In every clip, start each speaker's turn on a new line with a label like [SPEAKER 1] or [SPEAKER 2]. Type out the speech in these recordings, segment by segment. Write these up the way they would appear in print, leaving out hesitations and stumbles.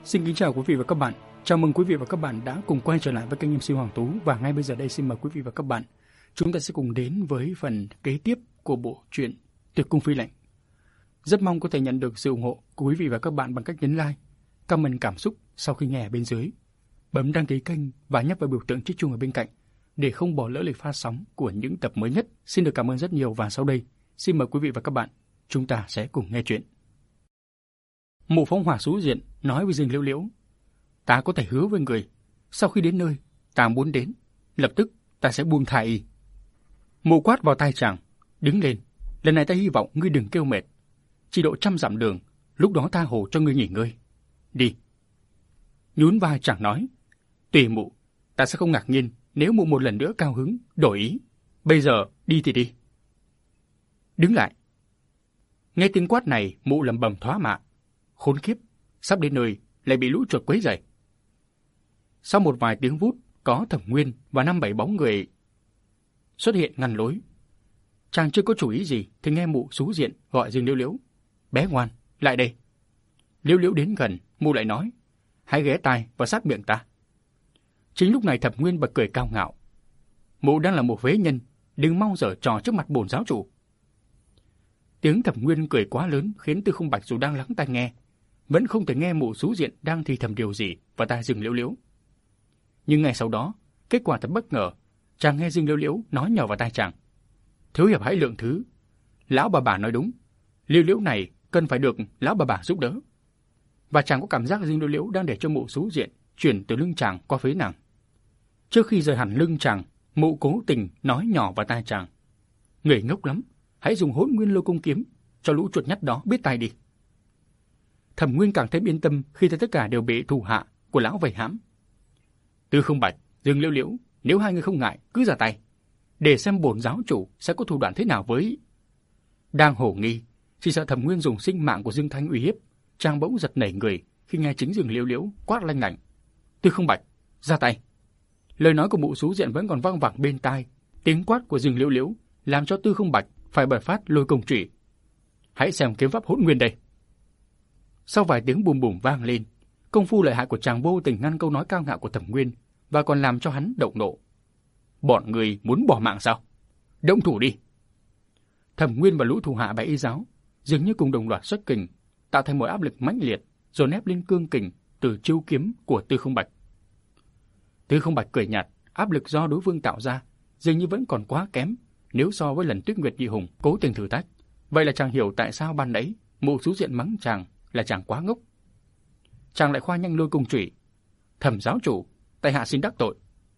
[SPEAKER 1] Xin kính chào quý vị và các bạn. Chào mừng quý vị và các bạn đã cùng quay trở lại với kênh MC Hoàng Tú, và ngay bây giờ đây xin mời quý vị và các bạn chúng ta sẽ cùng đến với phần kế tiếp của bộ truyện Tuyệt Cung Phi Lệnh. Rất mong có thể nhận được sự ủng hộ của quý vị và các bạn bằng cách nhấn like, comment cảm xúc sau khi nghe ở bên dưới, bấm đăng ký kênh và nhấp vào biểu tượng chiếc chuông ở bên cạnh để không bỏ lỡ lịch phát sóng của những tập mới nhất. Xin được cảm ơn rất nhiều, và sau đây xin mời quý vị và các bạn chúng ta sẽ cùng nghe chuyện. Mụ phóng hỏa xú diện nói với Dương Liễu Liễu: "Ta có thể hứa với người, sau khi đến nơi ta muốn đến, lập tức ta sẽ buông tha y." Mụ quát vào tai chàng: "Đứng lên, lần này ta hy vọng ngươi đừng kêu mệt. Chỉ độ 100 dặm đường, lúc đó tha hồ cho ngươi nghỉ ngơi. Đi." Nhún vai chàng nói: "Tùy mụ, ta sẽ không ngạc nhiên nếu mụ một lần nữa cao hứng đổi ý. Bây giờ đi thì đi." Đứng lại. Nghe tiếng quát này, mụ lẩm bẩm thoá mạ: "Khốn kiếp, sắp đến nơi lại bị lũ chuột quấy rầy." Sau một vài tiếng vút, có Thẩm Nguyên và 5-7 bóng người xuất hiện ngăn lối. Chàng chưa có chủ ý gì thì nghe mụ xú diện gọi Dương Liễu Liễu: "Bé ngoan, lại đây." Liễu Liễu đến gần, mụ lại nói: "Hãy ghé tai và sát miệng ta." Chính lúc này Thẩm Nguyên bật cười cao ngạo: "Mụ đang là một phế nhân, đừng mong giở trò trước mặt bổn giáo chủ." Tiếng Thẩm Nguyên cười quá lớn khiến Tư Không Bạch dù đang lắng tai nghe, vẫn không thể nghe mụ xú diện đang thì thầm điều gì vào tai Dương Liễu Liễu. Nhưng ngay sau đó, kết quả thật bất ngờ, chàng nghe Dương Liễu Liễu nói nhỏ vào tai chàng: "Thiếu hiệp hãy lượng thứ, lão bà nói đúng, Liễu Liễu này cần phải được lão bà giúp đỡ." Và chàng có cảm giác Dương Liễu Liễu đang để cho mụ xú diện chuyển từ lưng chàng qua phế nàng. Trước khi rời hẳn lưng chàng, mụ cố tình nói nhỏ vào tai chàng: "Người ngốc lắm, hãy dùng Hỗn Nguyên Lôi Cung kiếm cho lũ chuột nhắt đó biết tay đi." Thẩm Nguyên càng thêm yên tâm khi thấy tất cả đều bị thủ hạ của lão vây hãm. Tư Không Bạch, Dương Liễu Liễu, nếu hai người không ngại, cứ ra tay, để xem bổn giáo chủ sẽ có thủ đoạn thế nào với. Đang hổ nghi, chỉ sợ Thẩm Nguyên dùng sinh mạng của Dương Thanh uy hiếp, chàng bỗng giật nảy người khi nghe chính Dương Liễu Liễu quát lanh lảnh: "Tư Không Bạch, ra tay!" Lời nói của mụ xú diện vẫn còn vang vẳng bên tai, tiếng quát của Dương Liễu Liễu làm cho Tư Không Bạch phải bật phát Lôi Công Chủy. "Hãy xem kiếm pháp Hỗn Nguyên đây." Sau vài tiếng bùm bùm vang lên, công phu lợi hại của chàng vô tình ngăn câu nói cao ngạo của Thẩm Nguyên và còn làm cho hắn động nộ. "Bọn người muốn bỏ mạng sao? Động thủ đi!" Thẩm Nguyên và lũ thủ hạ Bạch Y giáo dường như cùng đồng loạt xuất kình, tạo thành một áp lực mãnh liệt, dồn ép lên cương kình từ chiêu kiếm của Tư Không Bạch. Tư Không Bạch cười nhạt, áp lực do đối phương tạo ra dường như vẫn còn quá kém nếu so với lần Tuyết Nguyệt Nhị Hùng cố tình thử thách. Vậy là chàng hiểu tại sao ban nãy mụ xú diện mắng chàng là chàng quá ngốc. Chàng lại khoa nhanh Lôi Cung Chủy: "Thẩm giáo chủ, tại hạ xin đắc tội."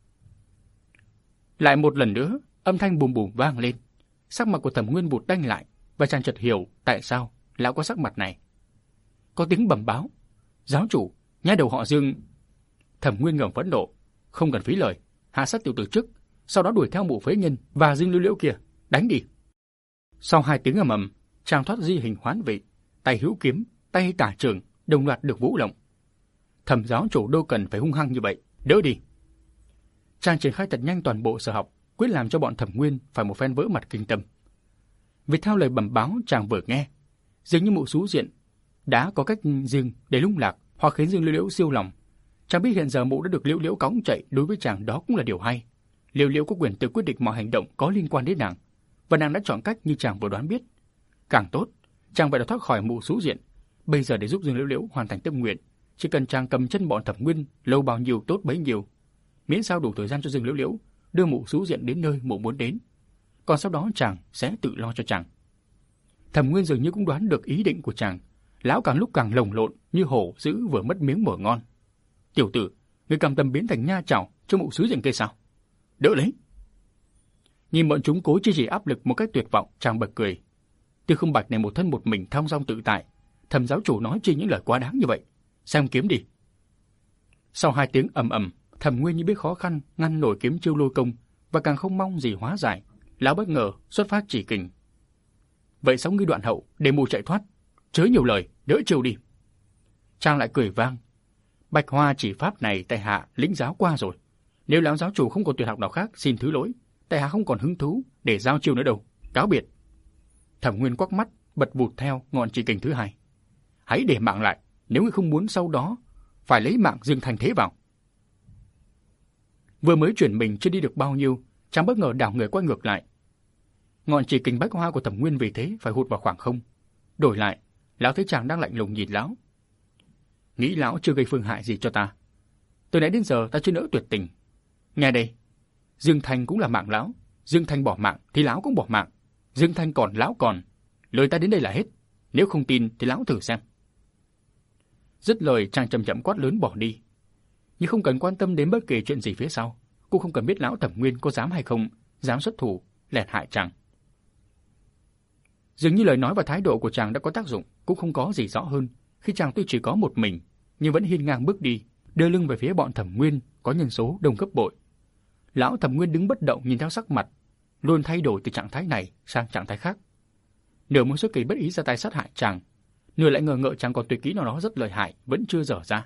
[SPEAKER 1] Lại một lần nữa, âm thanh bùm bùm vang lên. Sắc mặt của Thẩm Nguyên vụt đanh lại, và chàng chợt hiểu tại sao lão có sắc mặt này. Có tiếng bẩm báo: "Giáo chủ, nhai đầu họ Dương." Thẩm Nguyên ngẩng phẫn nộ: "Không cần phí lời, hạ sát tiểu tử trước, sau đó đuổi theo mụ phế nhân và Dương Liễu Liễu kia, đánh đi." Sau 2 tiếng ầm ầm, chàng thoát di hình hoán vị, tay hữu kiếm, tay tả trường đồng loạt được vũ động. "Thẩm giáo chủ đâu cần phải hung hăng như vậy, đỡ đi." Chàng triển khai thật nhanh toàn bộ sở học, quyết làm cho bọn Thẩm Nguyên phải một phen vỡ mặt kinh tâm. Vì theo lời bẩm báo chàng vừa nghe, dường như mụ xú diện đã có cách riêng để lung lạc hoặc khiến Dương Liễu Liễu siêu lòng. Chàng biết hiện giờ mụ đã được Liễu Liễu cõng chạy, đối với chàng đó cũng là điều hay. Liễu Liễu có quyền tự quyết định mọi hành động có liên quan đến nàng, và nàng đã chọn cách như chàng vừa đoán biết. Càng tốt, chàng phải đã thoát khỏi mụ xú diện. Bây giờ để giúp Dương Liễu Liễu hoàn thành tâm nguyện, chỉ cần chàng cầm chân bọn Thẩm Nguyên lâu bao nhiêu tốt bấy nhiêu, miễn sao đủ thời gian cho Dương Liễu Liễu đưa mụ xú diện đến nơi mụ muốn đến. Còn sau đó chàng sẽ tự lo cho chàng. Thẩm Nguyên dường như cũng đoán được ý định của chàng, lão càng lúc càng lồng lộn như hổ dữ vừa mất miếng mồi ngon. "Tiểu tử, ngươi cam tâm biến thành nha chảo cho mụ xú diện kia sao? Đỡ lấy!" Nhìn bọn chúng cố chỉ áp lực một cách tuyệt vọng, chàng bật cười. Tư Không Bạch này một thân một mình thong dong tự tại, Thẩm giáo chủ nói chi những lời quá đáng như vậy? Xem kiếm đi. Sau 2 tiếng ầm ầm, Thẩm Nguyên như biết khó khăn ngăn nổi kiếm chiêu lôi công, và càng không mong gì hóa giải, lão bất ngờ xuất phát chỉ kình. "Vậy sao ngươi đoạn hậu để mù chạy thoát? Chớ nhiều lời, đỡ chiêu đi." Chàng lại cười vang: "Bạch Hoa chỉ pháp này tại hạ lĩnh giáo qua rồi. Nếu lão giáo chủ không còn tuyệt học nào khác, xin thứ lỗi, tại hạ không còn hứng thú để giao chiêu nữa đâu. Cáo biệt." Thẩm Nguyên quắc mắt, bật vụt theo ngọn chỉ kình thứ 2. "Hãy để mạng lại, nếu ngươi không muốn sau đó phải lấy mạng Dương Thanh thế vào. Vừa mới chuyển mình chưa đi được bao nhiêu, chàng bất ngờ đảo người quay ngược lại. Ngọn chỉ kình bách hoa của Thẩm Nguyên vì thế phải hụt vào khoảng không. Đổi lại, lão thấy chàng đang lạnh lùng nhìn lão. Nghĩ lão chưa gây phương hại gì cho ta. Từ nãy đến giờ ta chưa nỡ tuyệt tình. Nghe đây, Dương Thanh cũng là mạng lão. Dương Thanh bỏ mạng thì lão cũng bỏ mạng. Dương Thanh còn lão còn. Lời ta đến đây là hết. Nếu không tin thì lão thử xem. Dứt lời, chàng chậm chậm quát lớn bỏ đi. Nhưng không cần quan tâm đến bất kỳ chuyện gì phía sau, cũng không cần biết lão Thẩm Nguyên có dám hay không dám xuất thủ lẹt hại chàng. Dường như lời nói và thái độ của chàng đã có tác dụng, cũng không có gì rõ hơn khi chàng tuy chỉ có một mình nhưng vẫn hiên ngang bước đi, đưa lưng về phía bọn Thẩm Nguyên có nhân số đông gấp bội. Lão Thẩm Nguyên đứng bất động nhìn theo sắc mặt, luôn thay đổi từ trạng thái này sang trạng thái khác. Nửa muốn xuất kỳ bất ý ra tay sát hại chàng, nửa lại ngờ ngợ chàng còn tuyệt kỹ nào đó rất lợi hại vẫn chưa dở ra.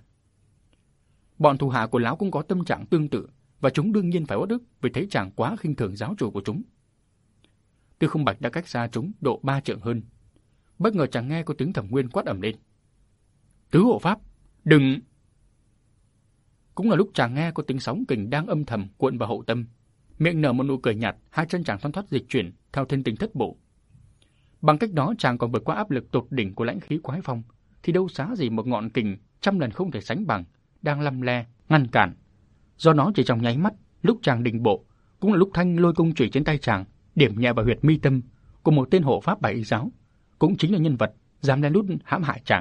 [SPEAKER 1] Bọn thủ hạ của lão cũng có tâm trạng tương tự, và chúng đương nhiên phải uất ức vì thấy chàng quá khinh thường giáo chủ của chúng. Tư Không Bạch đã cách xa chúng độ 3 trượng hơn. Bất ngờ chàng nghe có tiếng Thẩm Nguyên quát ầm lên. Tứ hộ pháp, đừng! Cũng là lúc chàng nghe có tiếng sóng kình đang âm thầm cuộn vào hậu tâm. Miệng nở một nụ cười nhạt, hai chân chàng thoăn thoắt dịch chuyển theo thiên tình thất bộ. Bằng cách đó chàng còn vượt qua áp lực tột đỉnh của lãnh khí quái phong, thì đâu xá gì một ngọn kình trăm lần không thể sánh bằng đang lăm le ngăn cản. Do nó chỉ trong nháy mắt, lúc chàng đình bộ, cũng là lúc thanh lôi cung chủy trên tay chàng điểm nhẹ vào huyệt mi tâm của một tên hộ pháp Bảy Y giáo, cũng chính là nhân vật dám lén lút hãm hại chàng.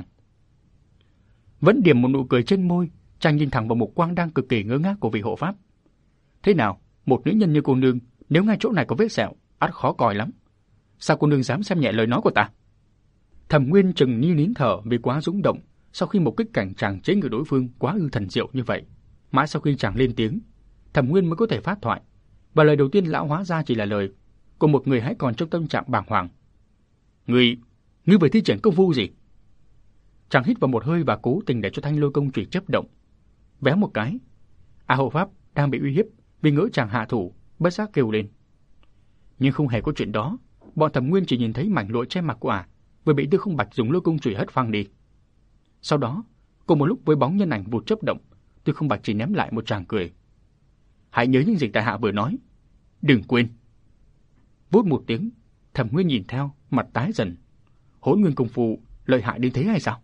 [SPEAKER 1] Vẫn điểm một nụ cười trên môi, chàng nhìn thẳng vào mục quang đang cực kỳ ngơ ngác của vị hộ pháp. Thế nào, một nữ nhân như cô nương, nếu ngay chỗ này có vết sẹo, ắt khó coi lắm. Sao cô nương dám xem nhẹ lời nói của ta? Thẩm Nguyên chừng như nín thở vì quá rung động sau khi một kích cảnh chàng chế ngự đối phương quá ư thần diệu như vậy. Mãi sau khi chàng lên tiếng, Thẩm Nguyên mới có thể phát thoại, và lời đầu tiên lão hóa ra chỉ là lời của một người hãy còn trong tâm trạng bàng hoàng. Ngươi vừa thi triển công phu gì? Chàng hít vào một hơi và cố tình để cho thanh lôi công chủy chớp động. Véo một cái, hộ pháp đang bị uy hiếp vì ngỡ chàng hạ thủ, bất giác kêu lên. Nhưng không hề có chuyện đó, bọn Thẩm Nguyên chỉ nhìn thấy mảnh lụa che mặt của vừa bị Tư Không Bạch dùng lôi công chủy hất phăng đi. Sau đó, cùng một lúc với bóng nhân ảnh vụt chớp động, Tư Không Bạch chỉ ném lại một tràng cười. Hãy nhớ những gì tại hạ vừa nói, đừng quên. Vút một tiếng, Thẩm Nguyên nhìn theo, mặt tái dần. Hỗn nguyên công phu lợi hại đến thế hay sao?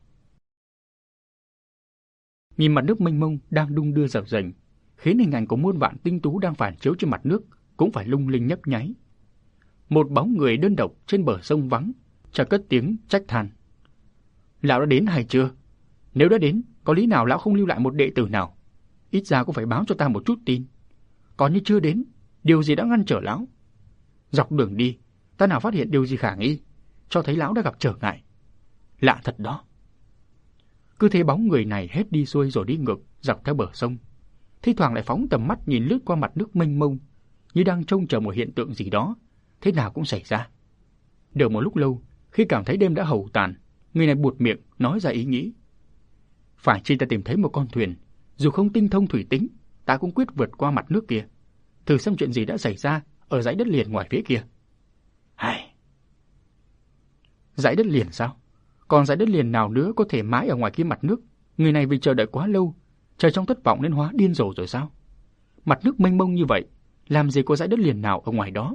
[SPEAKER 1] Nhìn mặt nước mênh mông đang đung đưa dập dềnh, khiến hình ảnh của muôn vạn tinh tú đang phản chiếu trên mặt nước cũng phải lung linh nhấp nháy. Một bóng người đơn độc trên bờ sông vắng, chợt cất tiếng trách than. Lão đã đến hay chưa? Nếu đã đến, có lý nào lão không lưu lại một đệ tử nào? Ít ra cũng phải báo cho ta một chút tin. Còn như chưa đến, điều gì đã ngăn trở lão? Dọc đường đi, ta nào phát hiện điều gì khả nghi, cho thấy lão đã gặp trở ngại. Lạ thật đó. Cứ thế bóng người này hết đi xuôi rồi đi ngược dọc theo bờ sông, thi thoảng lại phóng tầm mắt nhìn lướt qua mặt nước mênh mông, như đang trông chờ một hiện tượng gì đó, thế nào cũng xảy ra. Được một lúc lâu, khi cảm thấy đêm đã hầu tàn, người này buột miệng nói ra ý nghĩ. Phải chi ta tìm thấy một con thuyền, dù không tinh thông thủy tính, ta cũng quyết vượt qua mặt nước kia, thử xem chuyện gì đã xảy ra ở dãy đất liền ngoài phía kia. Hay, dãy đất liền sao? Còn dãy đất liền nào nữa có thể mãi ở ngoài kia mặt nước? Người này vì chờ đợi quá lâu, chờ trong thất vọng nên hóa điên rồ rồi sao? Mặt nước mênh mông như vậy, làm gì có dãy đất liền nào ở ngoài đó?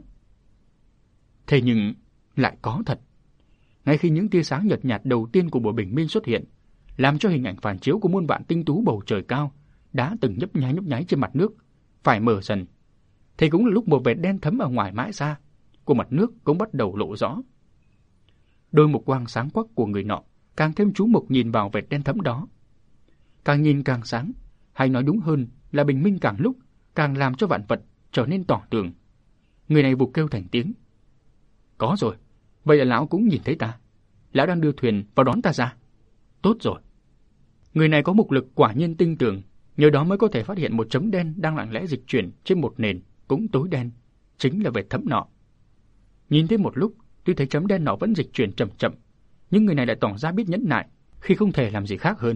[SPEAKER 1] Thế nhưng lại có thật. Ngay khi những tia sáng nhợt nhạt đầu tiên của buổi bình minh xuất hiện, làm cho hình ảnh phản chiếu của muôn vạn tinh tú bầu trời cao đã từng nhấp nháy trên mặt nước phải mờ dần, thì cũng là lúc một vệt đen thấm ở ngoài mãi xa của mặt nước cũng bắt đầu lộ rõ. Đôi mục quang sáng quắc của người nọ càng thêm chú mục nhìn vào vệt đen thấm đó. Càng nhìn càng sáng, hay nói đúng hơn là bình minh càng lúc càng làm cho vạn vật trở nên tỏ tường. Người này vụt kêu thành tiếng. Có rồi, vậy là lão cũng nhìn thấy ta. Lão đang đưa thuyền vào đón ta ra. Tốt rồi. Người này có mục lực quả nhiên tinh tường, nhờ đó mới có thể phát hiện một chấm đen đang lặng lẽ dịch chuyển trên một nền cũng tối đen, chính là vệt thấm nọ. Nhìn thấy một lúc, tuy thấy chấm đen nọ vẫn dịch chuyển chậm chậm, nhưng người này lại tỏ ra biết nhẫn nại khi không thể làm gì khác hơn.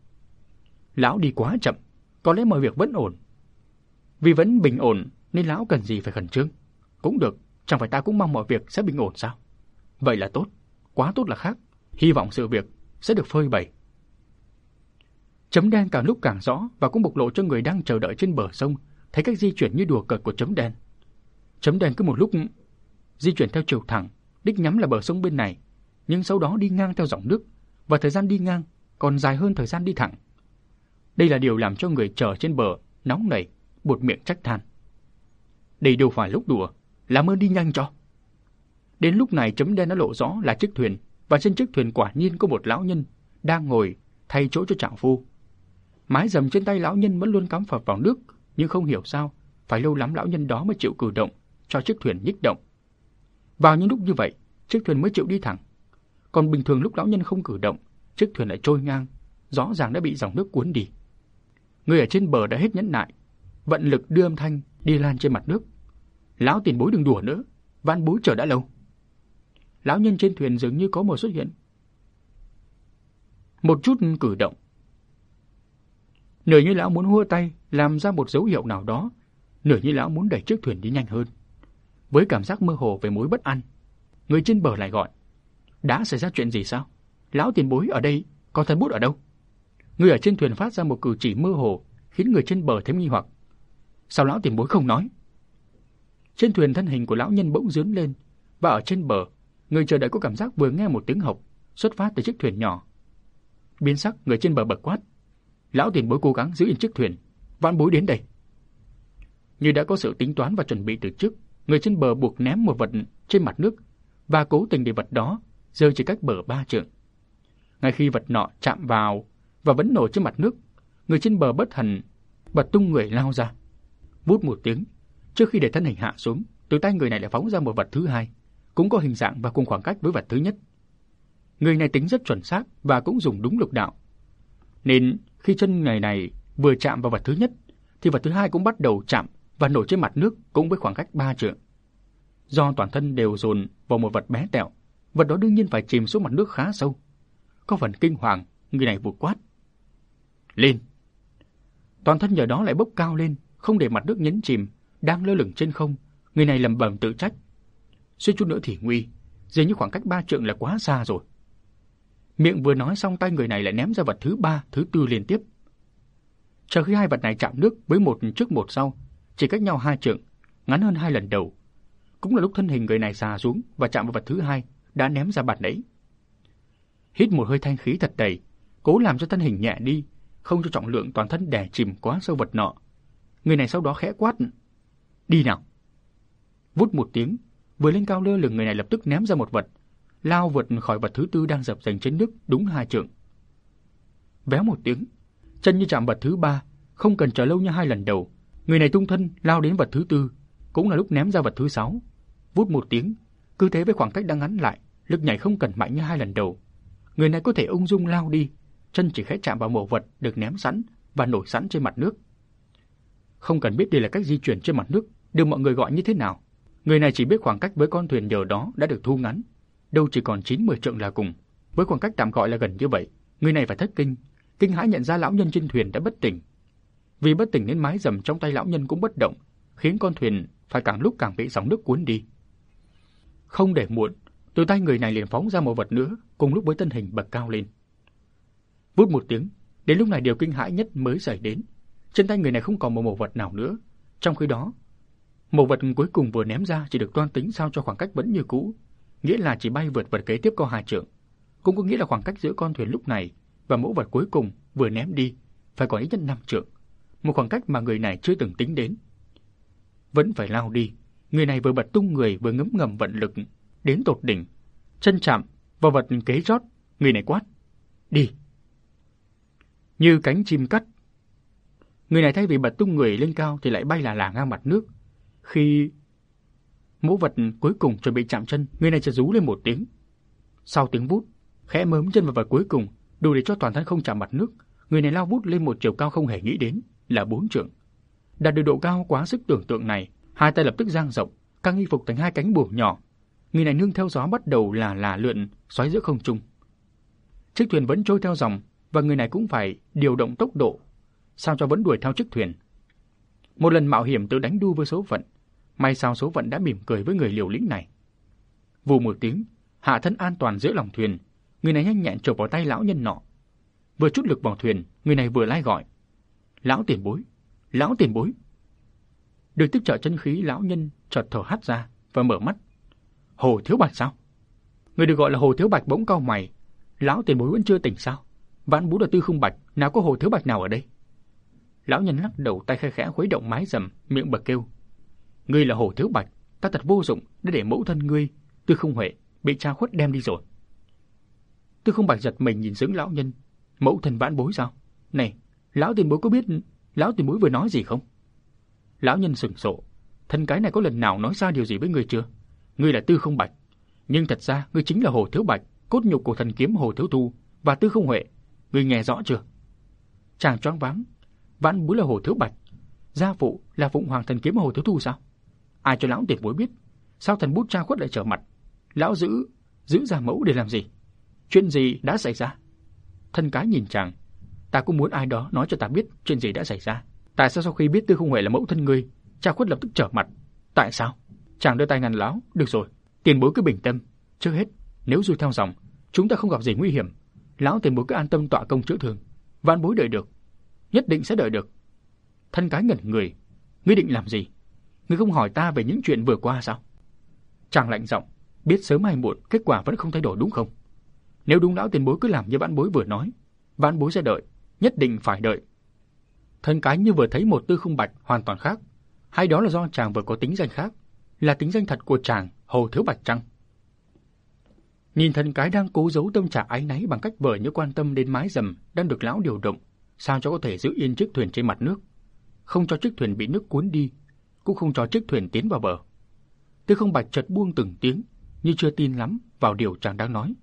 [SPEAKER 1] Lão đi quá chậm, có lẽ mọi việc vẫn ổn. Vì vẫn bình ổn nên lão cần gì phải khẩn trương. Cũng được, chẳng phải ta cũng mong mọi việc sẽ bình ổn sao? Vậy là tốt, quá tốt là khác. Hy vọng sự việc sẽ được phơi bày. Chấm đen càng lúc càng rõ và cũng bộc lộ cho người đang chờ đợi trên bờ sông thấy cách di chuyển như đùa cợt của chấm đen. Chấm đen cứ một lúc di chuyển theo chiều thẳng, đích nhắm là bờ sông bên này, nhưng sau đó đi ngang theo dòng nước, và thời gian đi ngang còn dài hơn thời gian đi thẳng. Đây là điều làm cho người chờ trên bờ nóng nảy, buột miệng trách than. Đây đâu phải lúc đùa, làm ơn đi nhanh cho. Đến lúc này chấm đen đã lộ rõ là chiếc thuyền, và trên chiếc thuyền quả nhiên có một lão nhân đang ngồi thay chỗ cho trảo phu. Mái rầm trên tay lão nhân vẫn luôn cắm phập vào nước, nhưng không hiểu sao phải lâu lắm lão nhân đó mới chịu cử động cho chiếc thuyền nhích động. Vào những lúc như vậy, chiếc thuyền mới chịu đi thẳng. Còn bình thường lúc lão nhân không cử động, chiếc thuyền lại trôi ngang, rõ ràng đã bị dòng nước cuốn đi. Người ở trên bờ đã hết nhẫn nại, vận lực đưa âm thanh đi lan trên mặt nước. Lão tiền bối đừng đùa nữa, van bối chờ đã lâu. Lão nhân trên thuyền dường như có một xuất hiện một chút cử động, nửa như lão muốn hua tay làm ra một dấu hiệu nào đó, nửa như lão muốn đẩy chiếc thuyền đi nhanh hơn. Với cảm giác mơ hồ về mối bất an, người trên bờ lại gọi: đã xảy ra chuyện gì sao? Lão tiền bối ở đây, còn thần bút ở đâu? Người ở trên thuyền phát ra một cử chỉ mơ hồ, khiến người trên bờ thêm nghi hoặc. Sao lão tiền bối không nói? Trên thuyền thân hình của lão nhân bỗng dướn lên, và ở trên bờ, người chờ đợi có cảm giác vừa nghe một tiếng hộc xuất phát từ chiếc thuyền nhỏ. Biến sắc, người trên bờ bật quát: lão tiền bối cố gắng giữ yên chiếc thuyền, vãn bối đến đây. Như đã có sự tính toán và chuẩn bị từ trước, người trên bờ buộc ném một vật trên mặt nước và cố tình để vật đó rơi chỉ cách bờ 3 trượng. Ngay khi vật nọ chạm vào và vẫn nổi trên mặt nước, người trên bờ bất thần bật tung người lao ra. Vút một tiếng, trước khi để thân hình hạ xuống, từ tay người này lại phóng ra một vật thứ hai, cũng có hình dạng và cùng khoảng cách với vật thứ nhất. Người này tính rất chuẩn xác và cũng dùng đúng lực đạo, nên khi chân người này vừa chạm vào vật thứ nhất, thì vật thứ hai cũng bắt đầu chạm và nổi trên mặt nước cũng với khoảng cách 3 trượng. Do toàn thân đều dồn vào một vật bé tẹo, vật đó đương nhiên phải chìm xuống mặt nước khá sâu. Có phần kinh hoàng, người này vụt quát: lên! Toàn thân nhờ đó lại bốc cao lên, không để mặt nước nhấn chìm, đang lơ lửng trên không. Người này lẩm bẩm tự trách: suýt chút nữa thì nguy, dường như khoảng cách 3 trượng là quá xa rồi. Miệng vừa nói xong, tay người này lại ném ra vật thứ 3, thứ 4 liên tiếp. Chờ khi hai vật này chạm nước với một trước một sau, chỉ cách nhau 2 trượng, ngắn hơn 2 lần đầu, cũng là lúc thân hình người này xà xuống và chạm vào vật thứ 2 đã ném ra bàn đấy. Hít một hơi thanh khí thật đầy, cố làm cho thân hình nhẹ đi, không cho trọng lượng toàn thân đè chìm quá sâu vật nọ. Người này sau đó khẽ quát: đi nào! Vút một tiếng, vừa lên cao lơ lửng, người này lập tức ném ra một vật, lao vượt khỏi vật thứ 4 đang dập dềnh trên nước đúng 2 trượng. Véo một tiếng, chân như chạm vật thứ 3, không cần chờ lâu như 2 lần đầu, người này tung thân lao đến vật thứ 4, cũng là lúc ném ra vật thứ 6. Vút một tiếng, cứ thế với khoảng cách đang ngắn lại, lực nhảy không cần mạnh như 2 lần đầu. Người này có thể ung dung lao đi, chân chỉ khẽ chạm vào mẩu vật được ném sẵn và nổi sẵn trên mặt nước. Không cần biết đây là cách di chuyển trên mặt nước, được mọi người gọi như thế nào. Người này chỉ biết khoảng cách với con thuyền nhờ đó đã được thu ngắn, đâu chỉ còn 9-10 trượng là cùng. Với khoảng cách tạm gọi là gần như vậy, người này phải thất kinh, kinh hãi nhận ra lão nhân trên thuyền đã bất tỉnh. Vì bất tỉnh nên mái rầm trong tay lão nhân cũng bất động, khiến con thuyền phải càng lúc càng bị sóng nước cuốn đi. Không để muộn, từ tay người này liền phóng ra một vật nữa, cùng lúc với thân hình bật cao lên. Vút một tiếng, đến lúc này điều kinh hãi nhất mới xảy đến. Trên tay người này không còn một mẩu vật nào nữa, trong khi đó mẩu vật cuối cùng vừa ném ra chỉ được toan tính sao cho khoảng cách vẫn như cũ, nghĩa là chỉ bay vượt vật kế tiếp có 2 trượng, cũng có nghĩa là khoảng cách giữa con thuyền lúc này và mẫu vật cuối cùng vừa ném đi phải còn ít nhất 5 trượng, một khoảng cách mà người này chưa từng tính đến. Vẫn phải lao đi, người này vừa bật tung người vừa ngấm ngầm vận lực đến tột đỉnh, chân chạm vào vật kế rót, người này quát: đi! Như cánh chim cắt, người này thay vì bật tung người lên cao thì lại bay là ngang mặt nước. Khi mẫu vật cuối cùng chuẩn bị chạm chân, người này chợt rú lên một tiếng. Sau tiếng vút, khẽ mớm chân vào vật cuối cùng, đủ để cho toàn thân không chạm mặt nước. Người này lao vút lên một chiều cao không hề nghĩ đến là 4 trượng. Đạt được độ cao quá sức tưởng tượng này, hai tay lập tức dang rộng, căng y phục thành 2 cánh buồm nhỏ. Người này nương theo gió bắt đầu là lượn xoáy giữa không trung. Chiếc thuyền vẫn trôi theo dòng và người này cũng phải điều động tốc độ sao cho vẫn đuổi theo chiếc thuyền. Một lần mạo hiểm tự đánh đu với số phận, may sao số phận đã mỉm cười với người liều lĩnh này. Vù một tiếng, hạ thân an toàn giữa lòng thuyền, người này nhanh nhẹn chộp vào tay lão nhân nọ. Vừa chút lực vào thuyền, người này vừa lai gọi: Lão tiền bối, lão tiền bối. Được tiếp trợ chân khí, lão nhân chợt thở hắt ra và mở mắt. Hồ Thiếu Bạch sao? Người được gọi là Hồ Thiếu Bạch bỗng cau mày. Lão tiền bối vẫn chưa tỉnh sao? Vãn bối là Tư Không Bạch, nào có Hồ Thiếu Bạch nào ở đây? Lão nhân lắc đầu, tay khẽ khẽ khuấy động mái rầm, miệng bật kêu: Ngươi là Hồ Thiếu Bạch, ta thật vô dụng đã để mẫu thân ngươi Tư Không Huệ bị cha khuất đem đi rồi. Tư Không Bạch giật mình nhìn dưỡng lão nhân. Mẫu thân vãn bối sao? Này, lão tiền bối có biết lão tiền bối vừa nói gì không? Lão nhân sửng sộ. Thân cái này có lần nào nói ra điều gì với ngươi chưa? Ngươi là Tư Không Bạch, nhưng thật ra ngươi chính là Hồ Thiếu Bạch, cốt nhục của thần kiếm Hồ Thiếu Thu và Tư Không Huệ. Ngươi nghe rõ chưa? Chàng choáng váng. Vãn bối là Hồ Thiếu Bạch, gia phụ là Phụng Hoàng thần kiếm Hồ Thiếu Thu sao? Ai cho lão tiền bối biết? Sao thần bút cha khuất lại trở mặt? Lão giữ gia mẫu để làm gì? Chuyện gì đã xảy ra? Thân cái nhìn chàng. Ta cũng muốn ai đó nói cho ta biết chuyện gì đã xảy ra. Tại sao sau khi biết Tư Không Huệ là mẫu thân ngươi, cha khuất lập tức trở mặt? Tại sao? Chàng đưa tay ngăn lão. Được rồi, tiền bối cứ bình tâm. Trước hết, nếu xuôi theo dòng, chúng ta không gặp gì nguy hiểm. Lão tiền bối cứ an tâm tọa công chữa thương. Vãn bối đợi được, nhất định sẽ đợi được. Thân cái ngẩn người. Ngươi định làm gì? Ngươi không hỏi ta về những chuyện vừa qua sao? Chàng lạnh giọng. Biết sớm hay muộn kết quả vẫn không thay đổi đúng không? Nếu đúng lão tiền bối cứ làm như vãn bối vừa nói, vãn bối sẽ đợi, nhất định phải đợi. Thân cái như vừa thấy một Tư Không Bạch hoàn toàn khác, hay đó là do chàng vừa có tính danh khác, là tính danh thật của chàng Hồ Thiếu Bạch chăng? Nhìn thân cái đang cố giấu tâm trạng áy náy bằng cách vờ như quan tâm đến mái rầm đang được lão điều động, sao cho có thể giữ yên chiếc thuyền trên mặt nước, không cho chiếc thuyền bị nước cuốn đi, cũng không cho chiếc thuyền tiến vào bờ. Tư Không Bạch chợt buông từng tiếng, như chưa tin lắm vào điều chàng đang nói.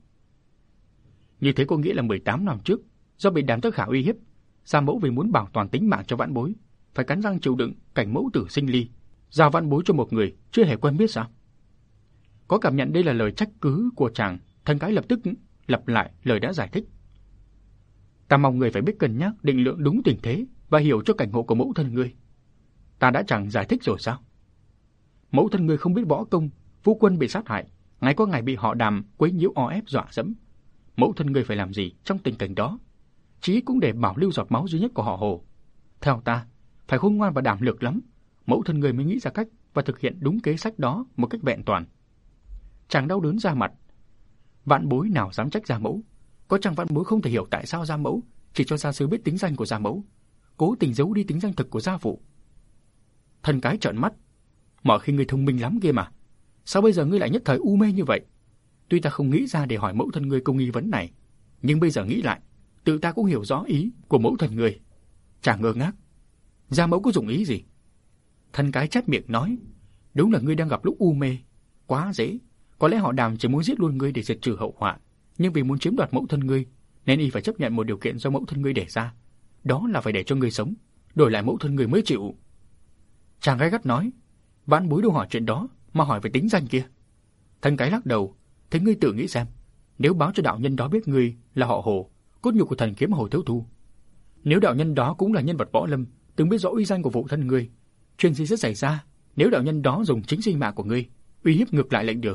[SPEAKER 1] Như thế có nghĩa là 18 năm trước, do bị Đàm Tất Khả uy hiếp, gia mẫu vì muốn bảo toàn tính mạng cho vãn bối, phải cắn răng chịu đựng cảnh mẫu tử sinh ly, giao vãn bối cho một người chưa hề quen biết sao? Có cảm nhận đây là lời trách cứ của chàng, thân cái lập tức lặp lại lời đã giải thích. Ta mong người phải biết cân nhắc định lượng đúng tình thế và hiểu cho cảnh ngộ của mẫu thân ngươi. Ta đã chẳng giải thích rồi sao? Mẫu thân ngươi không biết võ công, phu quân bị sát hại, ngay có ngày bị họ Đàm quấy nhiễu o ép dọa dẫm. Mẫu thân ngươi phải làm gì trong tình cảnh đó? Chí cũng để bảo lưu giọt máu duy nhất của họ Hồ. Theo ta, phải khôn ngoan và đảm lược lắm, mẫu thân ngươi mới nghĩ ra cách và thực hiện đúng kế sách đó một cách vẹn toàn. Chàng đau đớn ra mặt. Vãn bối nào dám trách gia mẫu? Có chăng vãn bối không thể hiểu tại sao gia mẫu chỉ cho gia sư biết tính danh của gia mẫu, cố tình giấu đi tính danh thực của gia phụ? Thân cái trợn mắt. Mọi khi ngươi thông minh lắm kia mà, sao bây giờ ngươi lại nhất thời u mê như vậy? Tuy ta không nghĩ ra để hỏi mẫu thân ngươi câu nghi vấn này, nhưng bây giờ nghĩ lại, tự ta cũng hiểu rõ ý của mẫu thân ngươi. Chàng ngơ ngác. Gia mẫu có dụng ý gì? Thân cái chép miệng nói. Đúng là ngươi đang gặp lúc u mê, quá dễ. Có lẽ họ Đàm chỉ muốn giết luôn ngươi để diệt trừ hậu họa, nhưng vì muốn chiếm đoạt mẫu thân ngươi, nên y phải chấp nhận một điều kiện do mẫu thân ngươi đề ra, đó là phải để cho ngươi sống, đổi lại mẫu thân ngươi mới chịu. Chàng gay gắt nói. Vãn bối đâu hỏi chuyện đó, mà hỏi về tính danh kia. Thân cái lắc đầu. Thế ngươi tự nghĩ xem, nếu báo cho đạo nhân đó biết ngươi là họ Hồ, cốt nhục của thần kiếm Hồ Thiếu Thu, nếu đạo nhân đó cũng là nhân vật võ lâm, từng biết rõ uy danh của phụ thân ngươi, chuyện gì sẽ xảy ra nếu đạo nhân đó dùng chính sinh mạng của ngươi uy hiếp ngược lại lệnh đường?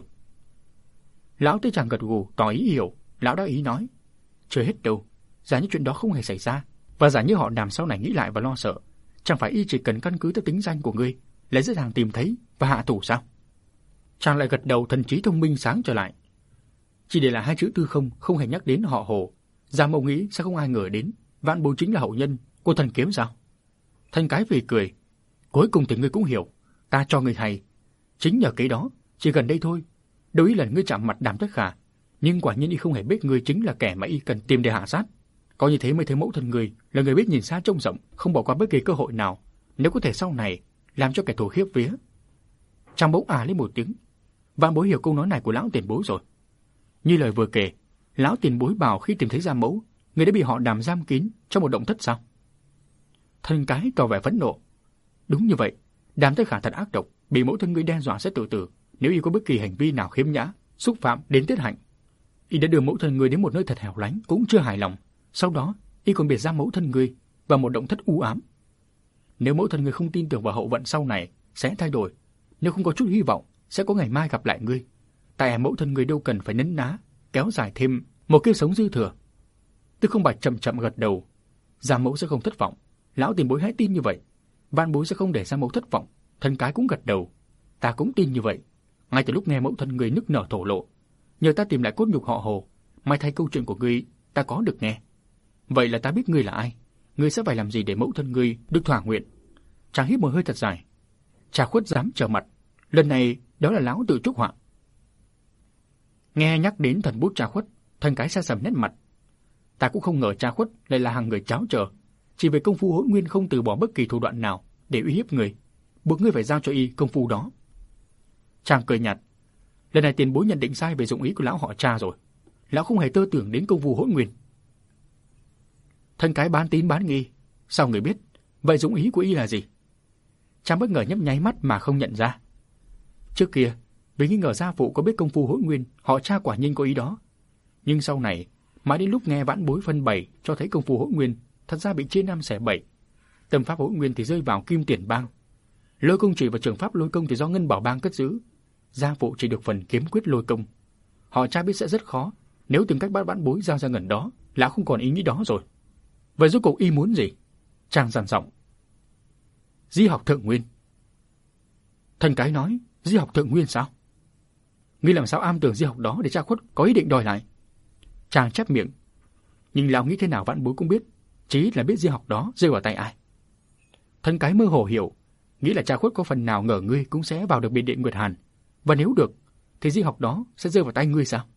[SPEAKER 1] Lão thấy chàng gật gù tỏ ý hiểu, lão đã ý nói. Chưa hết đâu, giả như chuyện đó không hề xảy ra, và giả như họ Đàm sau này nghĩ lại và lo sợ, chẳng phải y chỉ cần căn cứ theo tính danh của ngươi là dễ dàng tìm thấy và hạ thủ sao? Chàng lại gật đầu, thần trí thông minh sáng trở lại. Chỉ để là hai chữ Tư Không, không hề nhắc đến họ Hồ, gia mẫu nghĩ sẽ không ai ngờ đến vãn bối chính là hậu nhân của thần kiếm sao? Thân cái vì cười. Cuối cùng thì ngươi cũng hiểu, ta cho ngươi hay. Chính nhờ cái đó, chỉ gần đây thôi, đâu ý lần ngươi chạm mặt Đàm Tất Khả, nhưng quả nhiên y không hề biết ngươi chính là kẻ mà y cần tìm để hạ sát. Có như thế mới thấy mẫu thân ngươi là người biết nhìn xa trông rộng, không bỏ qua bất kỳ cơ hội nào, nếu có thể sau này làm cho kẻ thù khiếp vía. Chàng bỗng lên một tiếng. Vãn bối hiểu câu nói này của lão tiền bối rồi. Như lời vừa kể, lão tiền bối bảo khi tìm thấy gia mẫu, người đã bị họ Đàm giam kín trong một động thất sao? Thân cái tỏ vẻ phẫn nộ. Đúng như vậy, Đàm Tất Khả thật ác độc, bị mẫu thân ngươi đe dọa sẽ tự tử nếu y có bất kỳ hành vi nào khiếm nhã, xúc phạm đến tiết hạnh. Y đã đưa mẫu thân ngươi đến một nơi thật hẻo lánh cũng chưa hài lòng, sau đó y còn biệt giam mẫu thân ngươi vào một động thất u ám. Nếu mẫu thân ngươi không tin tưởng vào hậu vận sau này sẽ thay đổi, nếu không có chút hy vọng sẽ có ngày mai gặp lại ngươi, tại mẫu thân ngươi đâu cần phải nấn ná kéo dài thêm một kiếp sống dư thừa. Tư Không Bạch chậm chậm gật đầu. Gia mẫu sẽ không thất vọng. Lão tiền bối hãy tin như vậy. Vạn bối sẽ không để gia mẫu thất vọng. Thân cái cũng gật đầu. Ta cũng tin như vậy. Ngay từ lúc nghe mẫu thân người nức nở thổ lộ, nhờ ta tìm lại cốt nhục họ Hồ, may thay câu chuyện của ngươi ta có được nghe. Vậy là ta biết ngươi là ai. Ngươi sẽ phải làm gì để mẫu thân ngươi được thỏa nguyện. Chàng hít một hơi thật dài. Trà Khuất dám trở mặt. Lần này đó là lão tự chuốc họa. Nghe nhắc đến thần bút Trà Khuất, Thân cái xa sầm nét mặt. Ta cũng không ngờ Trà Khuất lại là hàng người cháo trở, chỉ về công phu Hỗn Nguyên không từ bỏ bất kỳ thủ đoạn nào để uy hiếp người, buộc ngươi phải giao cho y công phu đó. Chàng cười nhạt. Lần này tiền bối nhận định sai về dụng ý của lão họ Trà rồi. Lão không hề tơ tưởng đến công phu Hỗn Nguyên. Thân cái bán tín bán nghi. Sao người biết? Vậy dụng ý của y là gì? Chàng bất ngờ nhấp nháy mắt mà không nhận ra. Trước kia, vì nghi ngờ gia phụ có biết công phu Hỗn Nguyên, họ Trà quả nhiên có ý đó. Nhưng sau này, mãi đến lúc nghe vãn bối phân bày cho thấy công phu Hỗn Nguyên thật ra bị chia năm xẻ bảy. Tâm pháp Hỗn Nguyên thì rơi vào Kim Tiền Bang, Lôi Công Chỉ và trường pháp Lôi Công thì do Ngân Bảo Bang cất giữ. Gia phụ chỉ được phần kiếm quyết Lôi Công. Họ Trà biết sẽ rất khó, nếu tìm cách bắt vãn bối giao ra ngần đó, lão không còn ý nghĩ đó rồi. Vậy rốt cuộc y muốn gì? Chàng dằn giọng. Di học thượng nguyên. Thân cái nói, di học thượng nguyên sao? Ngươi làm sao am tưởng di học đó để Trà Khuất có ý định đòi lại? Chàng chép miệng. Nhưng lão nghĩ thế nào vãn bối cũng biết, chí ít là biết di học đó rơi vào tay ai. Thân cái mơ hồ hiểu, nghĩ là Trà Khuất có phần nào ngờ ngươi cũng sẽ vào được biệt điện Nguyệt Hàn, và nếu được, thì di học đó sẽ rơi vào tay ngươi sao?